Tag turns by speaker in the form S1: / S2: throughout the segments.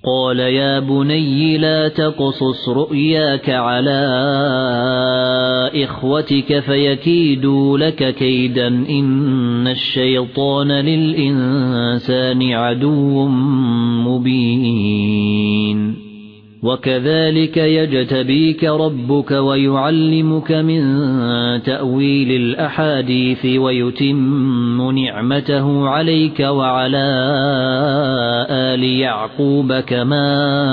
S1: قال يا بني لا تقصص رؤياك على إخوتك فيكيدوا لك كيدا إن الشيطان للإنسان عدو مبين وكذلك يجتبيك ربك ويعلمك من تأويل الأحاديث ويتم نعمته عليك وعلى آل يعقوب كما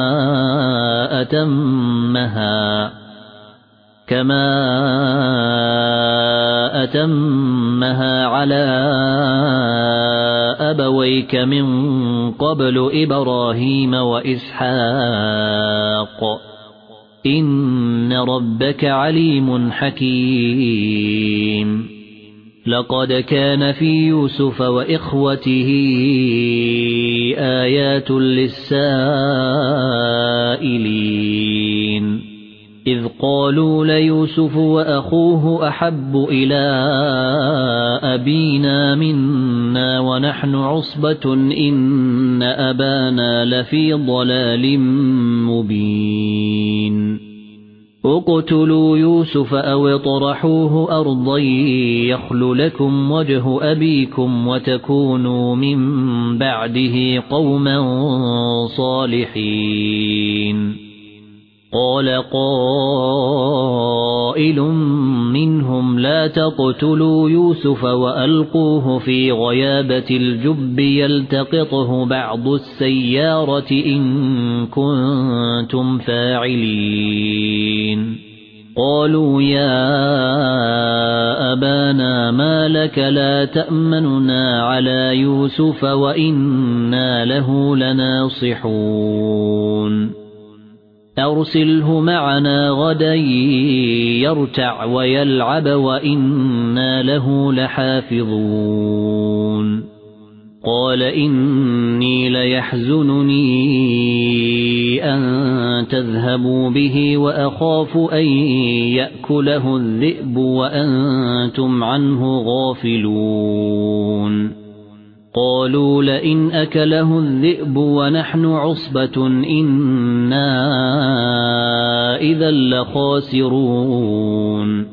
S1: أتمها على أبويك من قبل إبراهيم وإسحاق إن ربك عليم حكيم لقد كان في يوسف وإخوته آيات للسائلين إذ قالوا ليوسف وأخوه أحب إلى أبينا منا ونحن عصبة إن أبانا لفي ضلال مبين اقتلوا يوسف أو اطرحوه أرضا يخل لكم وجه أبيكم وتكونوا من بعده قوما صالحين قال قائل منهم لا تقتلوا يوسف وألقوه في غيابة الجب يلتقطه بعض السيارة إن كنتم فاعلين قالوا يا أبانا ما لك لا تأمننا على يوسف وإنا له لناصحون أرسله معنا غدا يرتع ويلعب وإنا له لحافظون قال إني ليحزنني أن تذهبوا به وأخاف أن يأكله الذئب وأنتم عنه غافلون قالوا لئن أكله الذئب ونحن عصبة إنا إذا لخاسرون